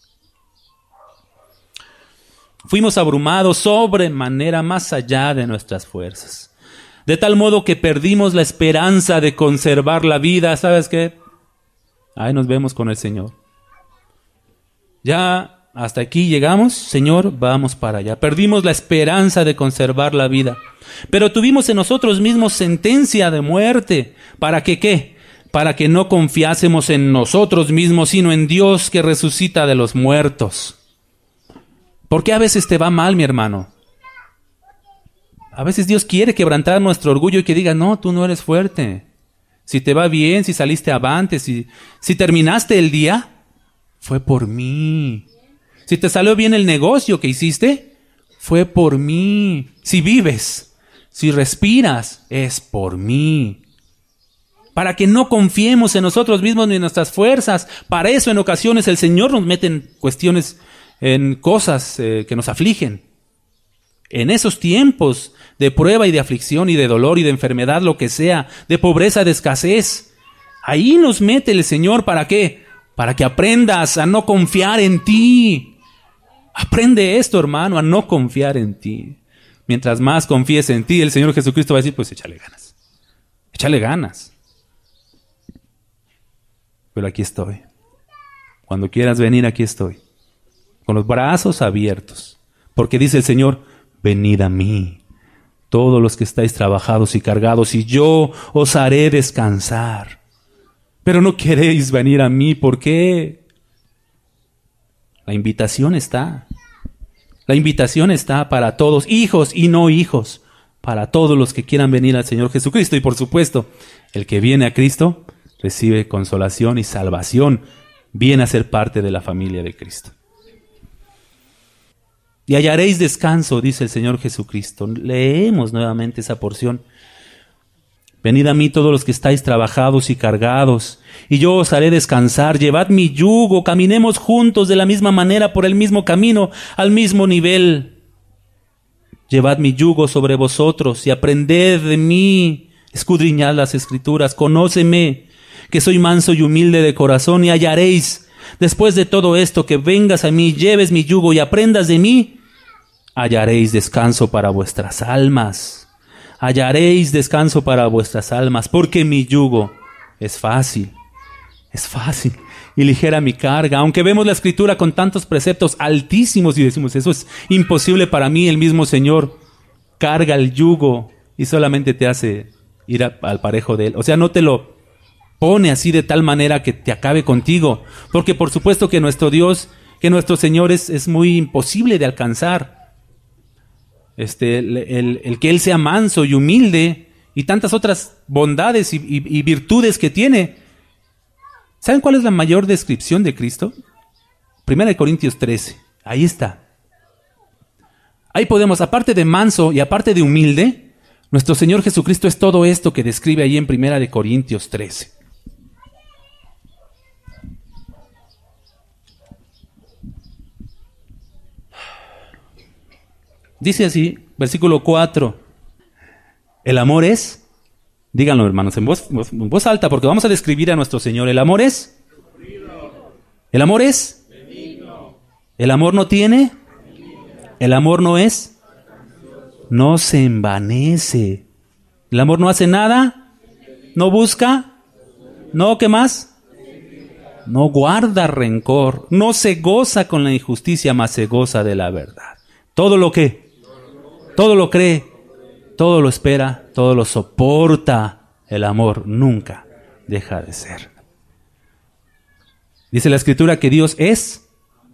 Fuimos abrumados sobremanera más allá de nuestras fuerzas, de tal modo que perdimos la esperanza de conservar la vida. ¿Sabes qué? Ahí nos vemos con el Señor. Ya hasta aquí llegamos, Señor, vamos para allá. Perdimos la esperanza de conservar la vida, pero tuvimos en nosotros mismos sentencia de muerte. ¿Para que qué? Para que no confiásemos en nosotros mismos, sino en Dios que resucita de los muertos. ¿Por qué a veces te va mal, mi hermano? A veces Dios quiere quebrantar nuestro orgullo y que diga, no, tú no eres fuerte. Si te va bien, si saliste avante, si, si terminaste el día, fue por mí. Si te salió bien el negocio que hiciste, fue por mí. Si vives, si respiras, es por mí. Para que no confiemos en nosotros mismos ni en nuestras fuerzas. Para eso en ocasiones el Señor nos mete en cuestiones, en cosas eh, que nos afligen. En esos tiempos de prueba y de aflicción y de dolor y de enfermedad, lo que sea, de pobreza, de escasez, ahí nos mete el Señor. ¿Para qué? Para que aprendas a no confiar en ti. Aprende esto, hermano, a no confiar en ti. Mientras más confíes en ti, el Señor Jesucristo va a decir, pues échale ganas. Échale ganas. Pero aquí estoy. Cuando quieras venir, aquí estoy. Con los brazos abiertos. Porque dice el Señor, venid a mí, todos los que estáis trabajados y cargados, y yo os haré descansar. Pero no queréis venir a mí, ¿por qué? La invitación está. La invitación está para todos, hijos y no hijos, para todos los que quieran venir al Señor Jesucristo. Y por supuesto, el que viene a Cristo recibe consolación y salvación, viene a ser parte de la familia de Cristo. Y hallaréis descanso, dice el Señor Jesucristo. Leemos nuevamente esa porción. Venid a mí todos los que estáis trabajados y cargados, y yo os haré descansar. Llevad mi yugo, caminemos juntos de la misma manera, por el mismo camino, al mismo nivel. Llevad mi yugo sobre vosotros y aprended de mí. Escudriñad las Escrituras, conóceme, que soy manso y humilde de corazón, y hallaréis. Después de todo esto, que vengas a mí, lleves mi yugo y aprendas de mí, hallaréis descanso para vuestras almas. Hallaréis descanso para vuestras almas, porque mi yugo es fácil, es fácil y ligera mi carga. Aunque vemos la Escritura con tantos preceptos altísimos y decimos, eso es imposible para mí, el mismo Señor carga el yugo y solamente te hace ir a, al parejo de Él. O sea, no te lo pone así de tal manera que te acabe contigo, porque por supuesto que nuestro Dios, que nuestro Señor es, es muy imposible de alcanzar. Este, el, el, el que Él sea manso y humilde y tantas otras bondades y, y, y virtudes que tiene. ¿Saben cuál es la mayor descripción de Cristo? Primera de Corintios trece, ahí está. Ahí podemos, aparte de manso y aparte de humilde, nuestro Señor Jesucristo es todo esto que describe ahí en Primera de Corintios trece. Dice así, versículo cuatro, el amor es, díganlo hermanos, en voz, en voz alta, porque vamos a describir a nuestro Señor. El amor es, el amor es, el amor no tiene, el amor no es, no se envanece, el amor no hace nada, No busca. No, ¿qué más? No guarda rencor. No se goza con la injusticia, mas se goza de la verdad. Todo lo que, todo lo cree, todo lo espera, todo lo soporta. El amor nunca deja de ser. Dice la Escritura que Dios es.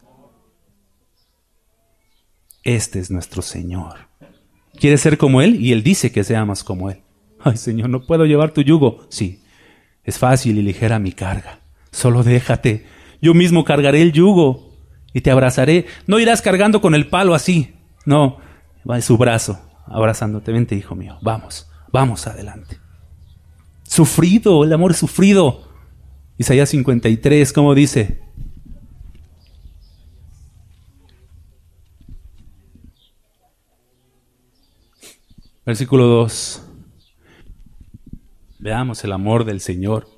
Este es nuestro Señor. ¿Quieres ser como Él? Y Él dice que seamos como Él. Ay, Señor, ¿no puedo llevar tu yugo? Sí, es fácil y ligera mi carga. Solo déjate. Yo mismo cargaré el yugo y te abrazaré. No irás cargando con el palo así. No, va en su brazo, abrazándote. Vente, hijo mío, vamos, vamos adelante. Sufrido, el amor es sufrido. Isaías cincuenta y tres, ¿cómo dice? Versículo dos. Veamos el amor del Señor.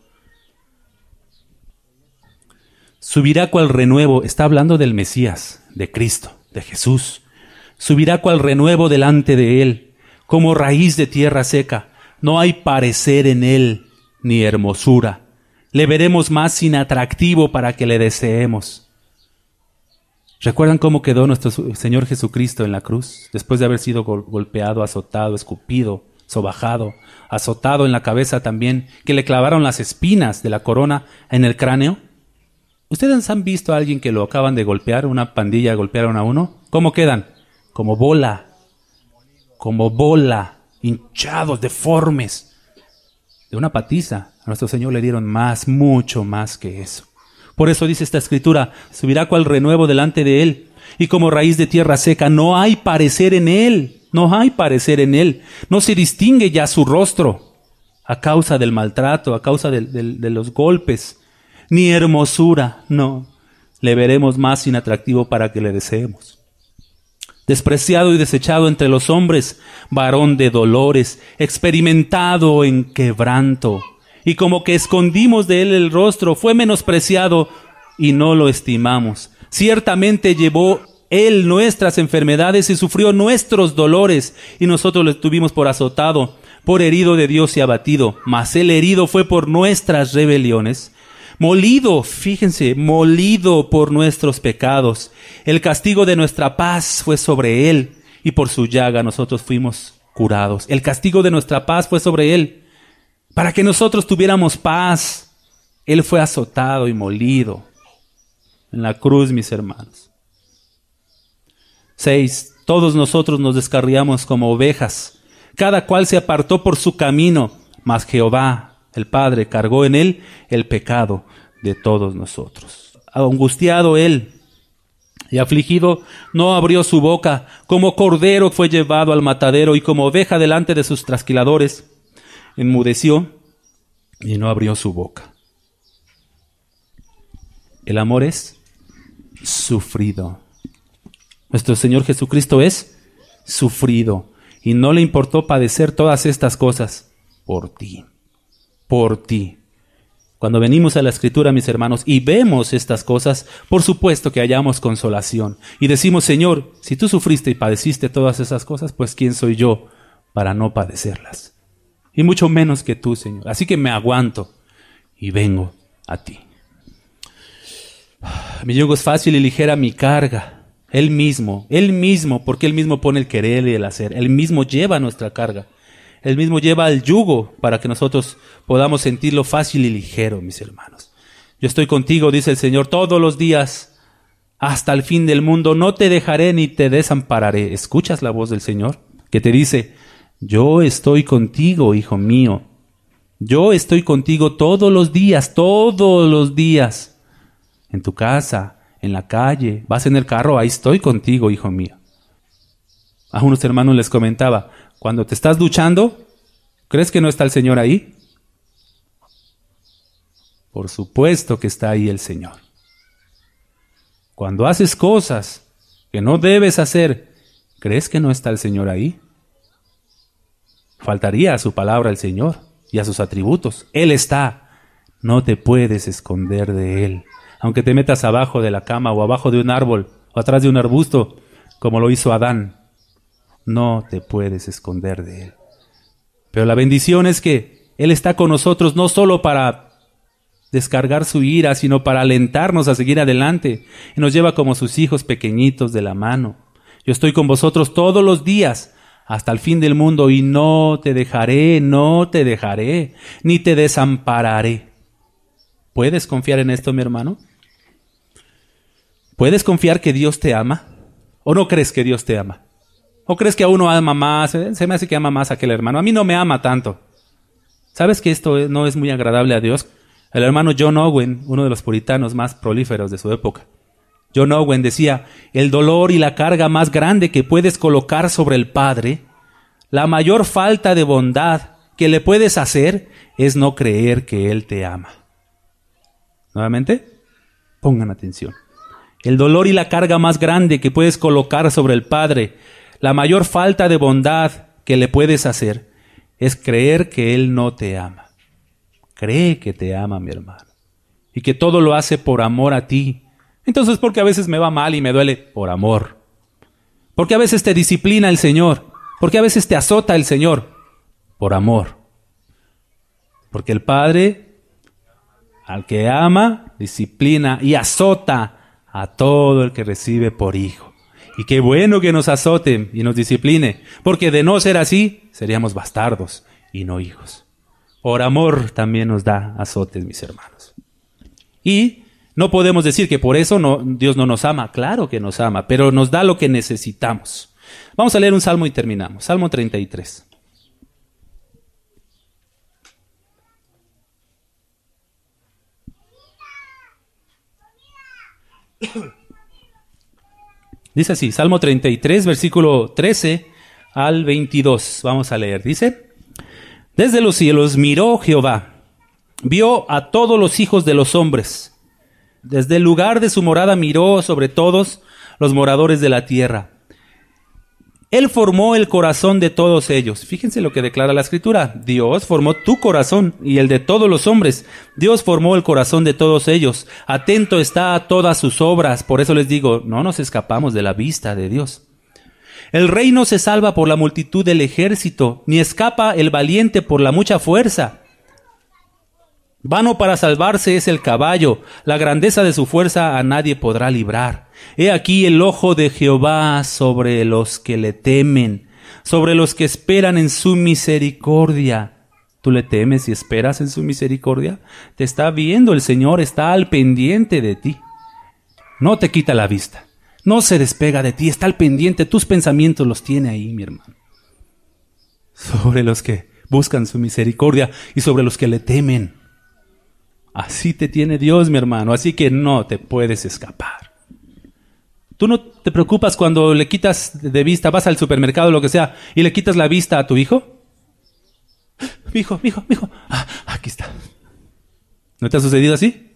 Subirá cual renuevo, está hablando del Mesías, de Cristo, de Jesús. Subirá cual renuevo delante de Él, como raíz de tierra seca. No hay parecer en Él, ni hermosura. Le veremos más sin atractivo para que le deseemos. ¿Recuerdan cómo quedó nuestro Señor Jesucristo en la cruz? Después de haber sido gol- golpeado, azotado, escupido, sobajado, azotado en la cabeza también, que le clavaron las espinas de la corona en el cráneo. ¿Ustedes han visto a alguien que lo acaban de golpear, una pandilla golpearon a uno? ¿Cómo quedan? Como bola, como bola, hinchados, deformes. De una patiza, a nuestro Señor le dieron más, mucho más que eso. Por eso dice esta Escritura, subirá cual renuevo delante de Él, y como raíz de tierra seca, no hay parecer en Él, no hay parecer en Él, no se distingue ya su rostro, a causa del maltrato, a causa de, de, de los golpes, ni hermosura, no, le veremos más inatractivo para que le deseemos. Despreciado y desechado entre los hombres, varón de dolores, experimentado en quebranto, y como que escondimos de él el rostro, fue menospreciado y no lo estimamos. Ciertamente llevó él nuestras enfermedades y sufrió nuestros dolores, y nosotros le tuvimos por azotado, por herido de Dios y abatido. Mas el herido fue por nuestras rebeliones, molido, fíjense, molido por nuestros pecados. El castigo de nuestra paz fue sobre él, y por su llaga nosotros fuimos curados. El castigo de nuestra paz fue sobre él, para que nosotros tuviéramos paz. Él fue azotado y molido en la cruz, mis hermanos. Seis. Todos nosotros nos descarriamos como ovejas. Cada cual se apartó por su camino, mas Jehová, el Padre, cargó en él el pecado de todos nosotros. Angustiado él y afligido, no abrió su boca. Como cordero fue llevado al matadero, y como oveja delante de sus trasquiladores, enmudeció y no abrió su boca. El amor es sufrido. Nuestro Señor Jesucristo es sufrido, y no le importó padecer todas estas cosas por ti, por ti. Cuando venimos a la Escritura, mis hermanos, y vemos estas cosas, por supuesto que hallamos consolación. Y decimos, Señor, si tú sufriste y padeciste todas esas cosas, pues ¿quién soy yo para no padecerlas? Y mucho menos que tú, Señor. Así que me aguanto y vengo a ti. Mi yugo es fácil y ligera mi carga. Él mismo, Él mismo, porque Él mismo pone el querer y el hacer. Él mismo lleva nuestra carga. Él mismo lleva el yugo para que nosotros podamos sentirlo fácil y ligero, mis hermanos. Yo estoy contigo, dice el Señor, todos los días hasta el fin del mundo. No te dejaré ni te desampararé. ¿Escuchas la voz del Señor que te dice, yo estoy contigo, hijo mío? Yo estoy contigo todos los días, todos los días. En tu casa, en la calle, vas en el carro, ahí estoy contigo, hijo mío. A unos hermanos les comentaba, cuando te estás duchando, ¿crees que no está el Señor ahí? Por supuesto que está ahí el Señor. Cuando haces cosas que no debes hacer, ¿crees que no está el Señor ahí? Faltaría a su palabra el Señor y a sus atributos. Él está. No te puedes esconder de Él. Aunque te metas abajo de la cama o abajo de un árbol o atrás de un arbusto, como lo hizo Adán, no te puedes esconder de Él. Pero la bendición es que Él está con nosotros no solo para descargar su ira, sino para alentarnos a seguir adelante. Y nos lleva como sus hijos pequeñitos de la mano. Yo estoy con vosotros todos los días hasta el fin del mundo y no te dejaré, no te dejaré, ni te desampararé. ¿Puedes confiar en esto, mi hermano? ¿Puedes confiar que Dios te ama? ¿O no crees que Dios te ama? ¿O crees que a uno ama más? Se me hace que ama más a aquel hermano. A mí no me ama tanto. ¿Sabes que esto no es muy agradable a Dios? El hermano John Owen, uno de los puritanos más prolíferos de su época, John Owen decía, el dolor y la carga más grande que puedes colocar sobre el Padre, la mayor falta de bondad que le puedes hacer es no creer que Él te ama. Nuevamente, pongan atención. El dolor y la carga más grande que puedes colocar sobre el Padre, la mayor falta de bondad que le puedes hacer es creer que Él no te ama. Cree que te ama, mi hermano, y que todo lo hace por amor a ti. Entonces, ¿por qué a veces me va mal y me duele? Por amor. Porque a veces te disciplina el Señor. Porque a veces te azota el Señor. Por amor. Porque el Padre, al que ama, disciplina y azota a todo el que recibe por hijo. Y qué bueno que nos azote y nos discipline, porque de no ser así, seríamos bastardos y no hijos. Por amor también nos da azotes, mis hermanos. Y no podemos decir que por eso no, Dios no nos ama. Claro que nos ama, pero nos da lo que necesitamos. Vamos a leer un salmo y terminamos. Salmo treinta y tres. Dice así, Salmo treinta y tres, versículo trece al veintidós. Vamos a leer. Dice, desde los cielos miró Jehová, vio a todos los hijos de los hombres. Desde el lugar de su morada miró sobre todos los moradores de la tierra. Él formó el corazón de todos ellos. Fíjense lo que declara la Escritura. Dios formó tu corazón y el de todos los hombres. Dios formó el corazón de todos ellos. Atento está a todas sus obras. Por eso les digo, no nos escapamos de la vista de Dios. El rey no se salva por la multitud del ejército, ni escapa el valiente por la mucha fuerza. Vano para salvarse es el caballo, la grandeza de su fuerza a nadie podrá librar. He aquí el ojo de Jehová sobre los que le temen, sobre los que esperan en su misericordia. ¿Tú le temes y esperas en su misericordia? Te está viendo el Señor, está al pendiente de ti. No te quita la vista, no se despega de ti, está al pendiente, tus pensamientos los tiene ahí, mi hermano. Sobre los que buscan su misericordia y sobre los que le temen. Así te tiene Dios, mi hermano, así que no te puedes escapar. ¿Tú no te preocupas cuando le quitas de vista, vas al supermercado o lo que sea, y le quitas la vista a tu hijo? Mi hijo, mi hijo, mi hijo, ah, aquí está. ¿No te ha sucedido así?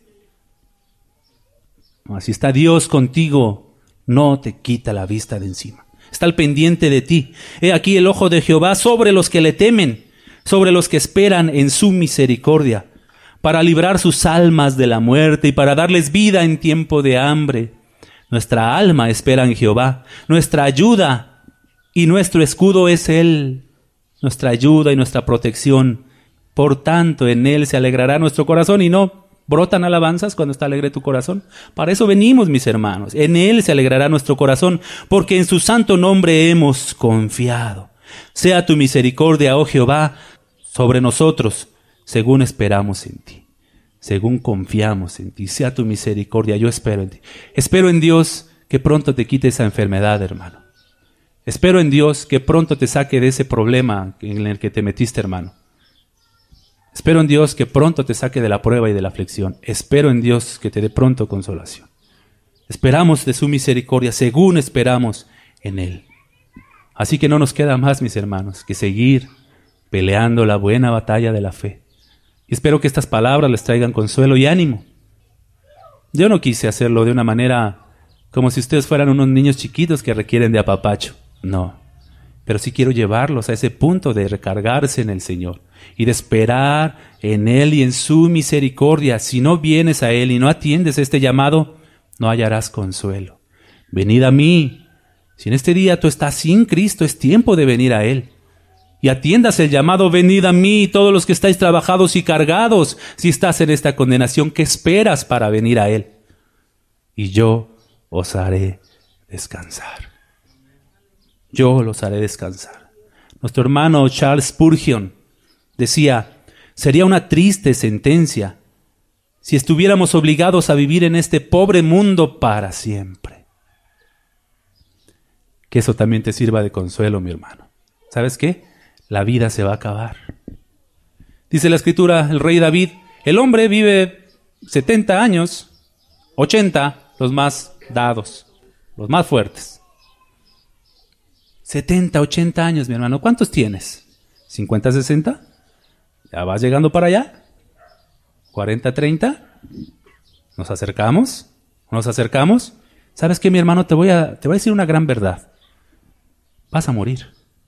Así está Dios contigo, no te quita la vista de encima. Está al pendiente de ti. He aquí el ojo de Jehová sobre los que le temen, sobre los que esperan en su misericordia, para librar sus almas de la muerte y para darles vida en tiempo de hambre. Nuestra alma espera en Jehová, nuestra ayuda y nuestro escudo es Él, nuestra ayuda y nuestra protección. Por tanto, en Él se alegrará nuestro corazón. Y no brotan alabanzas cuando está alegre tu corazón. Para eso venimos, mis hermanos. En Él se alegrará nuestro corazón, porque en su santo nombre hemos confiado. Sea tu misericordia, oh Jehová, sobre nosotros, según esperamos en ti, según confiamos en ti. Sea tu misericordia, yo espero en ti. Espero en Dios que pronto te quite esa enfermedad, hermano. Espero en Dios que pronto te saque de ese problema en el que te metiste, hermano. Espero en Dios que pronto te saque de la prueba y de la aflicción. Espero en Dios que te dé pronto consolación. Esperamos de su misericordia, según esperamos en Él. Así que no nos queda más, mis hermanos, que seguir peleando la buena batalla de la fe. Y espero que estas palabras les traigan consuelo y ánimo. Yo no quise hacerlo de una manera como si ustedes fueran unos niños chiquitos que requieren de apapacho. No, pero sí quiero llevarlos a ese punto de recargarse en el Señor y de esperar en Él y en su misericordia. Si no vienes a Él y no atiendes este llamado, no hallarás consuelo. Venid a mí. Si en este día tú estás sin Cristo, es tiempo de venir a Él. y atiendas el llamado: venid a mí, todos los que estáis trabajados y cargados. Si estás en esta condenación, ¿qué esperas para venir a Él? Y yo os haré descansar. Yo los haré descansar. Nuestro hermano Charles Spurgeon decía: sería una triste sentencia si estuviéramos obligados a vivir en este pobre mundo para siempre. Que eso también te sirva de consuelo, mi hermano. ¿Sabes qué? La vida se va a acabar. Dice la Escritura, el rey David: el hombre vive setenta años, ochenta, los más dados, los más fuertes. setenta, ochenta años, mi hermano. ¿Cuántos tienes? ¿cincuenta, sesenta? ¿Ya vas llegando para allá? ¿cuarenta, treinta? ¿Nos acercamos? ¿Nos acercamos? ¿Sabes qué, mi hermano? Te voy a, te voy a decir una gran verdad. Vas a morir.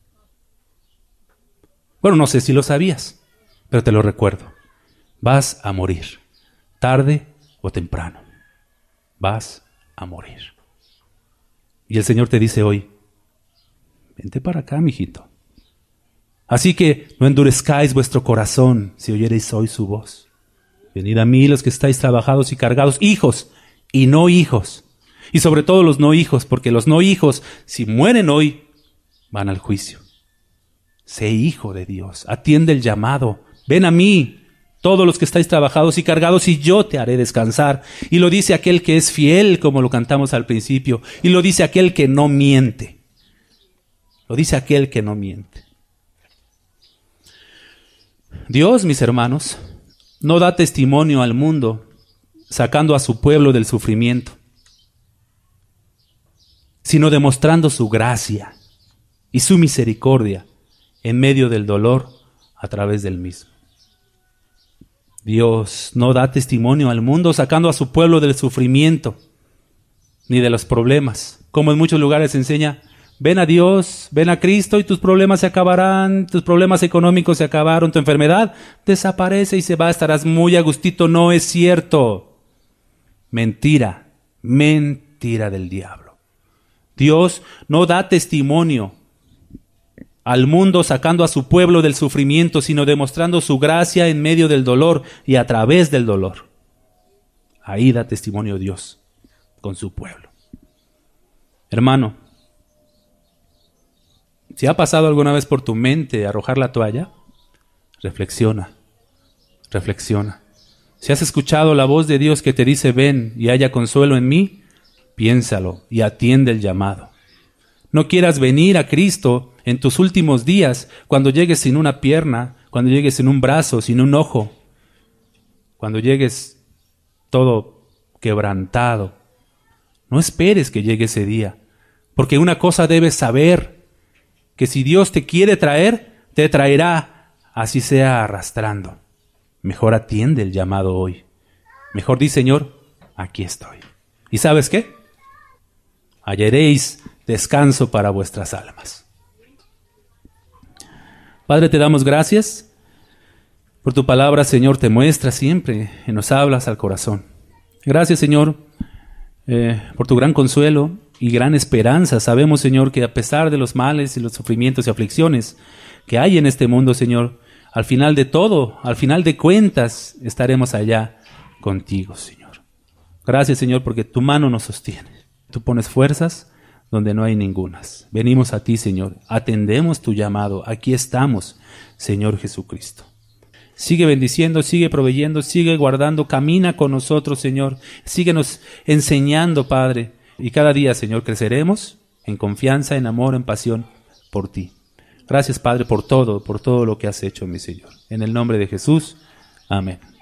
Bueno, no sé si lo sabías, pero te lo recuerdo. Vas a morir, tarde o temprano. Vas a morir. Y el Señor te dice hoy: vente para acá, mijito. Así que no endurezcáis vuestro corazón si oyereis hoy su voz. Venid a mí los que estáis trabajados y cargados, hijos y no hijos. Y sobre todo los no hijos, porque los no hijos, si mueren hoy, van al juicio. Sé hijo de Dios, atiende el llamado. Ven a mí, todos los que estáis trabajados y cargados, y yo te haré descansar. Y lo dice aquel que es fiel, como lo cantamos al principio. Y lo dice aquel que no miente. Lo dice aquel que no miente. Dios, mis hermanos, no da testimonio al mundo sacando a su pueblo del sufrimiento, sino demostrando su gracia y su misericordia en medio del dolor a través del mismo. Dios no da testimonio al mundo sacando a su pueblo del sufrimiento ni de los problemas, como en muchos lugares se enseña: ven a Dios, ven a Cristo y tus problemas se acabarán, tus problemas económicos se acabaron, tu enfermedad desaparece y se va, estarás muy a gustito. No es cierto. Mentira, mentira del diablo. Dios no da testimonio al mundo sacando a su pueblo del sufrimiento, sino demostrando su gracia en medio del dolor y a través del dolor. Ahí da testimonio Dios con su pueblo. Hermano, si ha pasado alguna vez por tu mente arrojar la toalla, reflexiona, reflexiona. Si has escuchado la voz de Dios que te dice: ven y haya consuelo en mí, piénsalo y atiende el llamado. No quieras venir a Cristo en tus últimos días, cuando llegues sin una pierna, cuando llegues sin un brazo, sin un ojo, cuando llegues todo quebrantado. No esperes que llegue ese día, porque una cosa debes saber: que si Dios te quiere traer, te traerá, así sea arrastrando. Mejor atiende el llamado hoy. Mejor di: Señor, aquí estoy. ¿Y sabes qué? Hallaréis descanso para vuestras almas. Padre, te damos gracias por tu palabra, Señor. Te muestra siempre y nos hablas al corazón. Gracias, Señor, eh, por tu gran consuelo y gran esperanza. Sabemos, Señor, que a pesar de los males y los sufrimientos y aflicciones que hay en este mundo, Señor, al final de todo, al final de cuentas, estaremos allá contigo, Señor. Gracias, Señor, porque tu mano nos sostiene. Tú pones fuerzas donde no hay ningunas. Venimos a ti, Señor. Atendemos tu llamado. Aquí estamos, Señor Jesucristo. Sigue bendiciendo, sigue proveyendo, sigue guardando. Camina con nosotros, Señor. Síguenos enseñando, Padre. Y cada día, Señor, creceremos en confianza, en amor, en pasión por ti. Gracias, Padre, por todo, por todo lo que has hecho, mi Señor. En el nombre de Jesús. Amén.